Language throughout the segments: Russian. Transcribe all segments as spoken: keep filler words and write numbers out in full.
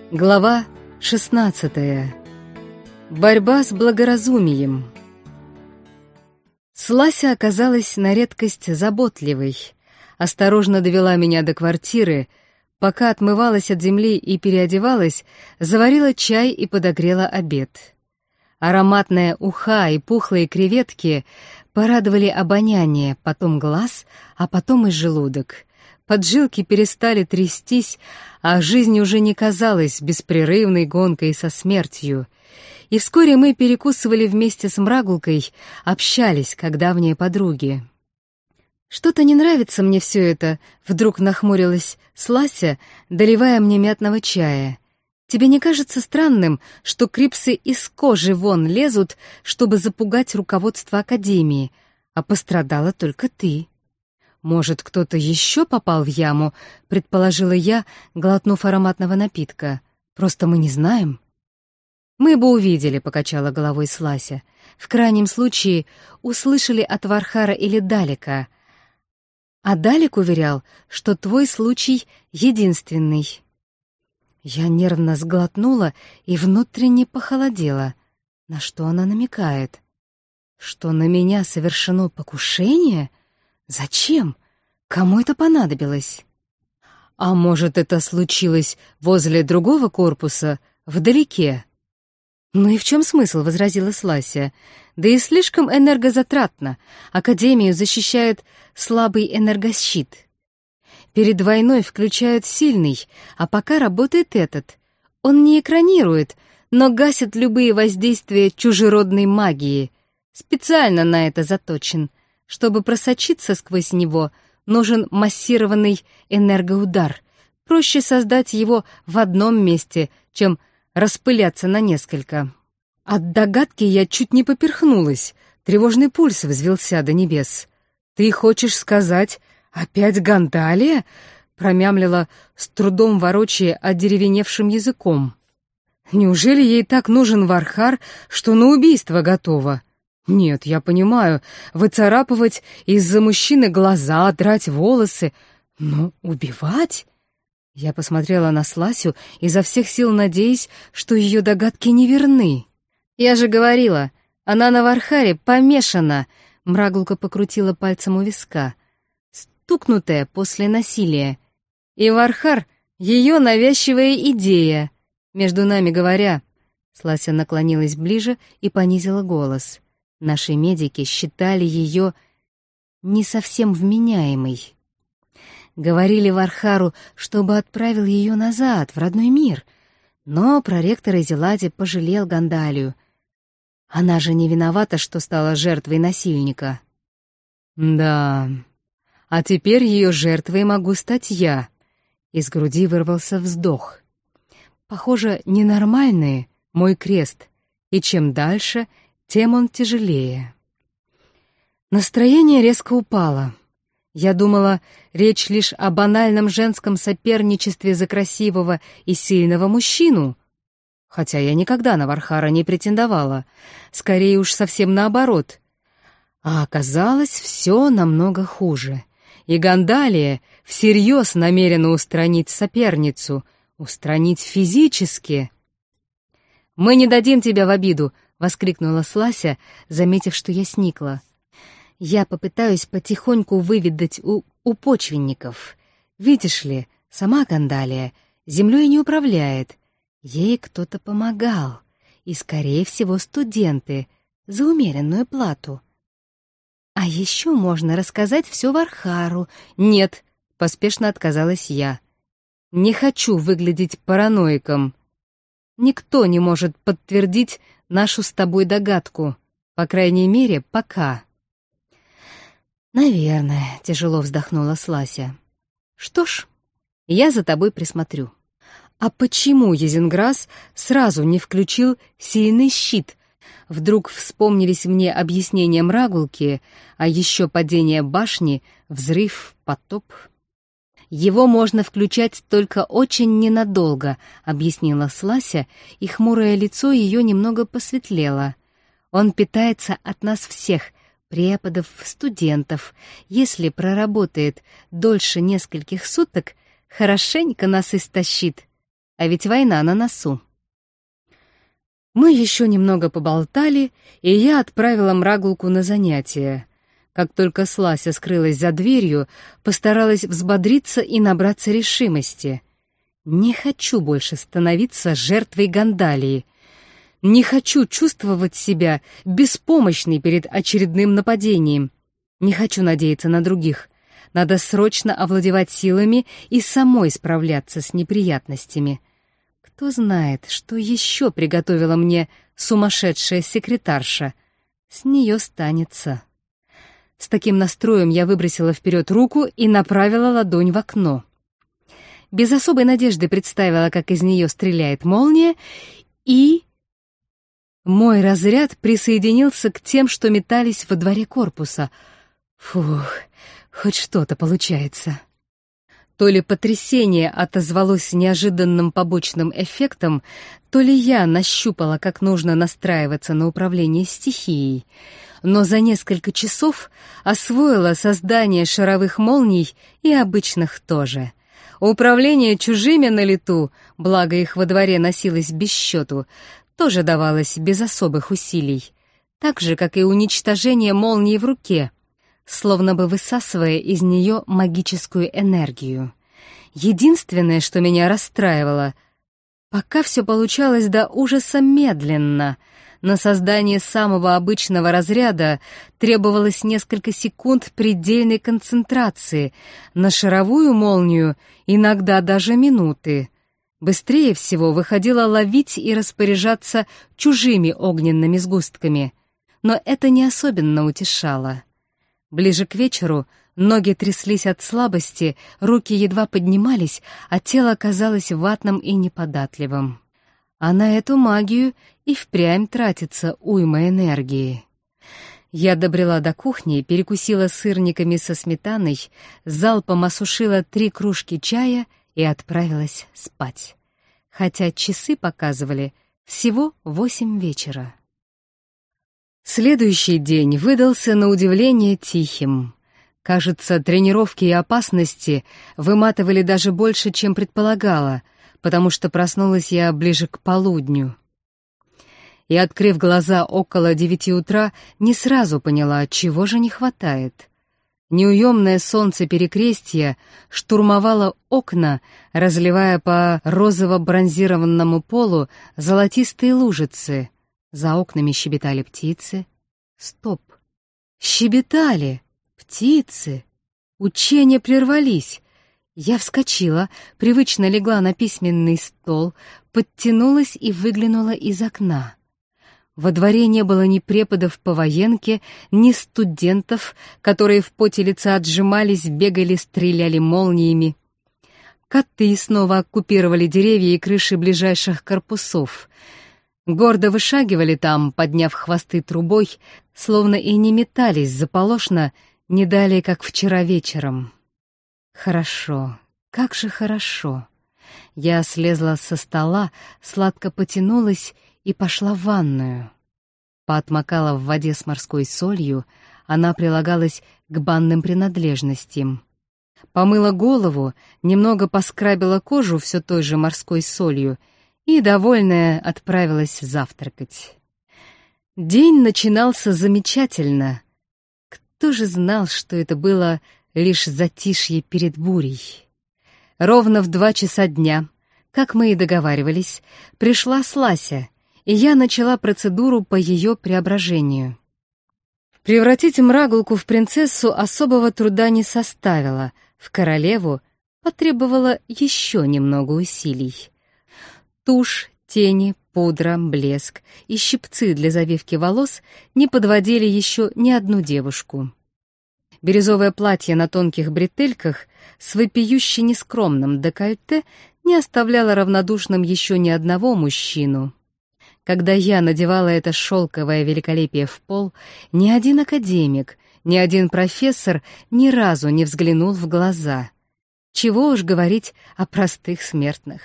Глава шестнадцатая. Борьба с благоразумием. Слася оказалась на редкость заботливой. Осторожно довела меня до квартиры, пока отмывалась от земли и переодевалась, заварила чай и подогрела обед. Ароматная уха и пухлые креветки порадовали обоняние, потом глаз, а потом и желудок. Поджилки перестали трястись, а жизнь уже не казалась беспрерывной гонкой со смертью. И вскоре мы перекусывали вместе с Мрагулкой, общались, как давние подруги. «Что-то не нравится мне все это», — вдруг нахмурилась Слася, доливая мне мятного чая. «Тебе не кажется странным, что крипсы из кожи вон лезут, чтобы запугать руководство Академии, а пострадала только ты?» «Может, кто-то еще попал в яму?» — предположила я, глотнув ароматного напитка. «Просто мы не знаем». «Мы бы увидели», — покачала головой Слася. «В крайнем случае услышали от Вархара или Далека. А Далек уверял, что твой случай единственный». Я нервно сглотнула и внутренне похолодела. На что она намекает? Что на меня совершено покушение? Зачем? Кому это понадобилось? А может, это случилось возле другого корпуса, вдалеке? «Ну и в чем смысл?» — возразила Слася. «Да и слишком энергозатратно. Академию защищает слабый энергощит. Перед войной включают сильный, а пока работает этот. Он не экранирует, но гасит любые воздействия чужеродной магии. Специально на это заточен. Чтобы просочиться сквозь него, нужен массированный энергоудар. Проще создать его в одном месте, чем распыляться на несколько». От догадки я чуть не поперхнулась. Тревожный пульс взвился до небес. «Ты хочешь сказать, опять Гандалия?» — промямлила, с трудом ворочая одеревеневшим языком. «Неужели ей так нужен Вархар, что на убийство готова? Нет, я понимаю, выцарапывать из-за мужчины глаза, драть волосы, но убивать?» Я посмотрела на Сласю, изо всех сил надеясь, что ее догадки неверны. «Я же говорила, она на Вархаре помешана», — Мрагулка покрутила пальцем у виска, стукнутая после насилия. «И Вархар — ее навязчивая идея. Между нами говоря...» Слася наклонилась ближе и понизила голос. Наши медики считали ее не совсем вменяемой. Говорили Вархару, чтобы отправил ее назад, в родной мир. Но проректор Изелади пожалел Гандалию. Она же не виновата, что стала жертвой насильника. «Да, а теперь ее жертвой могу стать я». Из груди вырвался вздох. «Похоже, ненормальный мой крест, и чем дальше, тем он тяжелее». Настроение резко упало. Я думала, речь лишь о банальном женском соперничестве за красивого и сильного мужчину. Хотя я никогда на Вархара не претендовала. Скорее уж совсем наоборот. А оказалось, все намного хуже. И Гандалия всерьез намерена устранить соперницу, устранить физически. «Мы не дадим тебя в обиду!» — воскликнула Слася, заметив, что я сникла. «Я попытаюсь потихоньку выведать у, у почвенников. Видишь ли, сама Гандалия землей не управляет. Ей кто-то помогал, и, скорее всего, студенты, за умеренную плату. А еще можно рассказать все Вархару». «Нет», — поспешно отказалась я. «Не хочу выглядеть параноиком. Никто не может подтвердить нашу с тобой догадку, по крайней мере, пока». «Наверное», — тяжело вздохнула Слася. «Что ж, я за тобой присмотрю». «А почему Езенграсс сразу не включил сильный щит?» Вдруг вспомнились мне объяснения Мрагулки, а еще падение башни, взрыв, потоп. «Его можно включать только очень ненадолго», — объяснила Слася, и хмурое лицо ее немного посветлело. «Он питается от нас всех, преподов, студентов. Если проработает дольше нескольких суток, хорошенько нас истощит. а ведь война на носу. Мы еще немного поболтали, и я отправила Мрагулку на занятия. Как только Слася скрылась за дверью, постаралась взбодриться и набраться решимости. Не хочу больше становиться жертвой Гандалии. Не хочу чувствовать себя беспомощной перед очередным нападением. Не хочу надеяться на других. Надо срочно овладевать силами и самой справляться с неприятностями. Кто знает, что еще приготовила мне сумасшедшая секретарша. С нее станется. С таким настроем я выбросила вперед руку и направила ладонь в окно. Без особой надежды представила, как из нее стреляет молния, и... Мой разряд присоединился к тем, что метались во дворе корпуса. Фух, хоть что-то получается. То ли потрясение отозвалось неожиданным побочным эффектом, то ли я нащупала, как нужно настраиваться на управление стихией, но за несколько часов освоила создание шаровых молний и обычных тоже. Управление чужими на лету, благо их во дворе носилось без счету, тоже давалось без особых усилий, так же, как и уничтожение молнии в руке, словно бы высасывая из нее магическую энергию. Единственное, что меня расстраивало, пока все получалось до ужаса медленно. На создание самого обычного разряда требовалось несколько секунд предельной концентрации, на шаровую молнию иногда даже минуты. Быстрее всего выходило ловить и распоряжаться чужими огненными сгустками, но это не особенно утешало. Ближе к вечеру ноги тряслись от слабости, руки едва поднимались, а тело казалось ватным и неподатливым. А на эту магию и впрямь тратится уйма энергии. Я добрела до кухни, перекусила сырниками со сметаной, залпом осушила три кружки чая и отправилась спать. Хотя часы показывали всего восемь вечера. Следующий день выдался на удивление тихим. Кажется, тренировки и опасности выматывали даже больше, чем предполагала, потому что проснулась я ближе к полудню. И, открыв глаза около девяти утра, не сразу поняла, чего же не хватает. Неуемное солнце перекрестья штурмовало окна, разливая по розово-бронзированному полу золотистые лужицы. За окнами щебетали птицы. Стоп! Щебетали! Птицы! Учения прервались. Я вскочила, привычно легла на письменный стол, подтянулась и выглянула из окна. Во дворе не было ни преподов по военке, ни студентов, которые в поте лица отжимались, бегали, стреляли молниями. Коты снова оккупировали деревья и крыши ближайших корпусов. Гордо вышагивали там, подняв хвосты трубой, словно и не метались заполошно, не далее, как вчера вечером. Хорошо, как же хорошо. Я слезла со стола, сладко потянулась и пошла в ванную. Поотмокала в воде с морской солью, она прилагалась к банным принадлежностям. Помыла голову, немного поскрабила кожу все той же морской солью и, довольная, отправилась завтракать. День начинался замечательно. Кто же знал, что это было лишь затишье перед бурей? Ровно в два часа дня, как мы и договаривались, пришла Слася, и я начала процедуру по ее преображению. Превратить Мрагулку в принцессу особого труда не составило, в королеву потребовало еще немного усилий. Тушь, тени, пудра, блеск и щипцы для завивки волос не подводили еще ни одну девушку. Бирюзовое платье на тонких бретельках с вопиюще нескромным декольте не оставляло равнодушным еще ни одного мужчину. Когда я надевала это шелковое великолепие в пол, ни один академик, ни один профессор ни разу не взглянул в глаза. Чего уж говорить о простых смертных.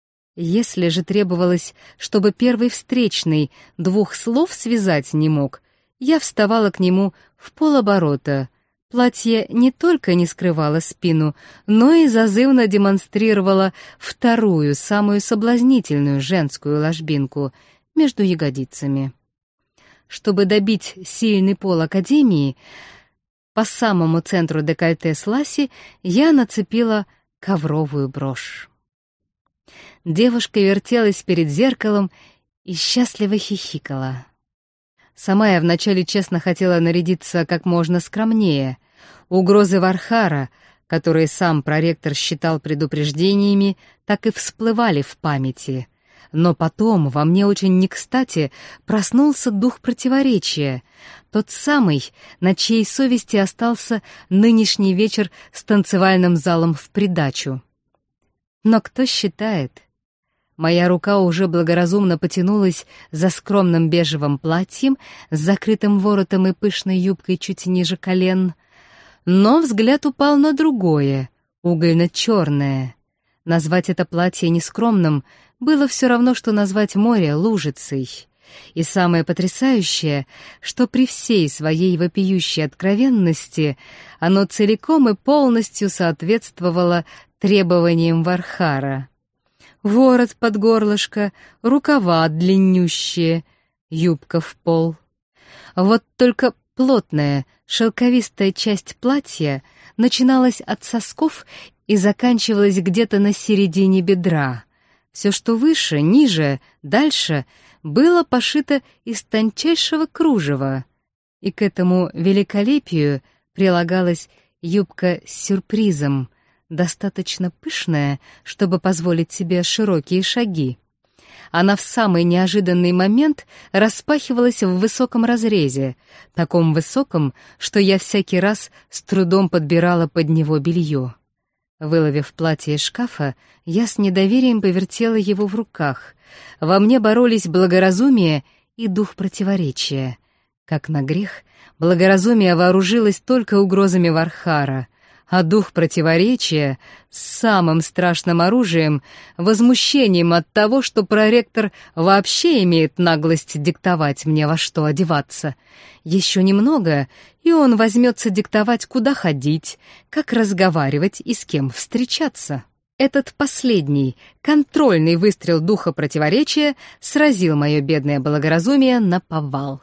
Если же требовалось, чтобы первый встречный двух слов связать не мог, я вставала к нему в полоборота, Платье не только не скрывало спину, но и зазывно демонстрировало вторую, самую соблазнительную женскую ложбинку между ягодицами. Чтобы добить сильный пол академии, по самому центру декольте Сласи я нацепила ковровую брошь. Девушка вертелась перед зеркалом и счастливо хихикала. Сама я вначале честно хотела нарядиться как можно скромнее. Угрозы Вархара, которые сам проректор считал предупреждениями, так и всплывали в памяти. Но потом во мне очень некстати проснулся дух противоречия, тот самый, на чьей совести остался нынешний вечер с танцевальным залом в придачу. Но кто считает? Моя рука уже благоразумно потянулась за скромным бежевым платьем с закрытым воротом и пышной юбкой чуть ниже колен, но взгляд упал на другое, угольно-черное. Назвать это платье нескромным было все равно, что назвать море лужицей. И самое потрясающее, что при всей своей вопиющей откровенности оно целиком и полностью соответствовало требованиям Вархара. Ворот под горлышко, рукава длиннющие, юбка в пол. Вот только плотная, шелковистая часть платья начиналась от сосков и заканчивалась где-то на середине бедра. Все, что выше, ниже, дальше, было пошито из тончайшего кружева, и к этому великолепию прилагалась юбка с сюрпризом, достаточно пышная, чтобы позволить себе широкие шаги. Она в самый неожиданный момент распахивалась в высоком разрезе, таком высоком, что я всякий раз с трудом подбирала под него белье. Выловив платье из шкафа, я с недоверием повертела его в руках. Во мне боролись благоразумие и дух противоречия. Как на грех, благоразумие вооружилось только угрозами Вархара, а дух противоречия — самым страшным оружием, возмущением от того, что проректор вообще имеет наглость диктовать мне, во что одеваться. Еще немного, и он возьмется диктовать, куда ходить, как разговаривать и с кем встречаться. Этот последний, контрольный выстрел духа противоречия сразил мое бедное благоразумие наповал.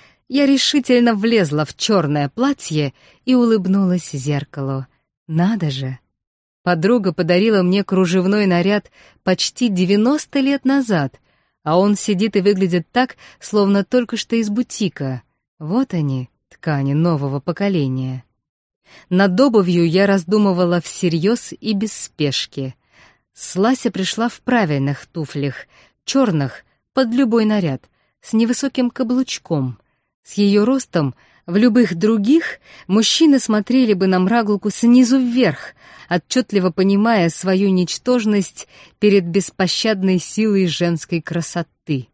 Я решительно влезла в черное платье и улыбнулась зеркалу. Надо же! Подруга подарила мне кружевной наряд почти девяносто лет назад, а он сидит и выглядит так, словно только что из бутика. Вот они, ткани нового поколения. Над обувью я раздумывала всерьез и без спешки. Слася пришла в правильных туфлях, черных, под любой наряд, с невысоким каблучком. С ее ростом в любых других мужчины смотрели бы на Мрагулку снизу вверх, отчетливо понимая свою ничтожность перед беспощадной силой женской красоты.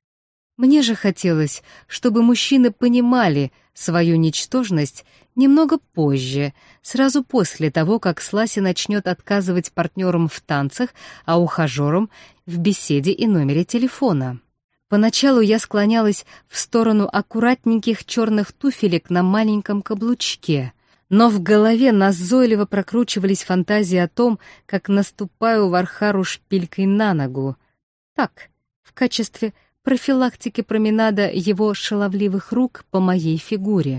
Мне же хотелось, чтобы мужчины понимали свою ничтожность немного позже, сразу после того, как Слася начнет отказывать партнерам в танцах, а ухажерам в беседе и номере телефона. Поначалу я склонялась в сторону аккуратненьких черных туфелек на маленьком каблучке, но в голове назойливо прокручивались фантазии о том, как наступаю Вархару шпилькой на ногу. Так, в качестве профилактики променада его шаловливых рук по моей фигуре.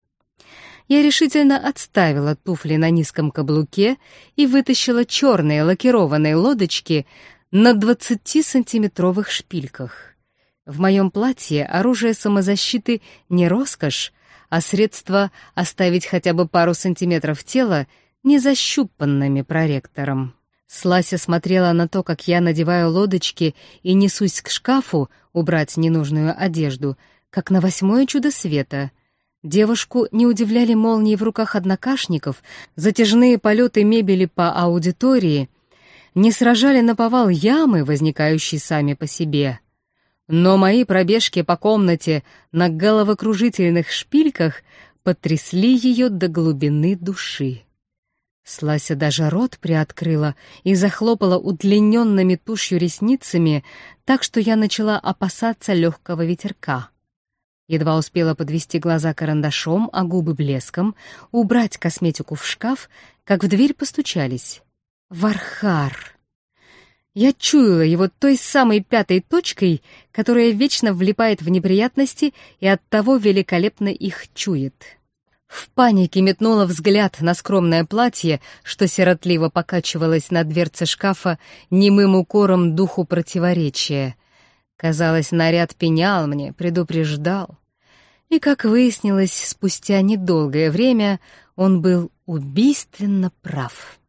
Я решительно отставила туфли на низком каблуке и вытащила черные лакированные лодочки на двадцатисантиметровых шпильках. В моем платье оружие самозащиты не роскошь, а средство оставить хотя бы пару сантиметров тела незащупанными проректором. Слася смотрела на то, как я надеваю лодочки и несусь к шкафу убрать ненужную одежду, как на восьмое чудо света. Девушку не удивляли молнии в руках однокашников, затяжные полеты мебели по аудитории, не сражали наповал ямы, возникающие сами по себе. Но мои пробежки по комнате на головокружительных шпильках потрясли ее до глубины души. Слася даже рот приоткрыла и захлопала удлиненными тушью ресницами, так что я начала опасаться легкого ветерка. Едва успела подвести глаза карандашом, а губы блеском, убрать косметику в шкаф, как в дверь постучались. Вархар. Я чуяла его той самой пятой точкой, которая вечно влипает в неприятности и оттого великолепно их чует. В панике метнула взгляд на скромное платье, что сиротливо покачивалось на дверце шкафа немым укором духу противоречия. Казалось, наряд пенял мне, предупреждал. И, как выяснилось, спустя недолгое время он был убийственно прав.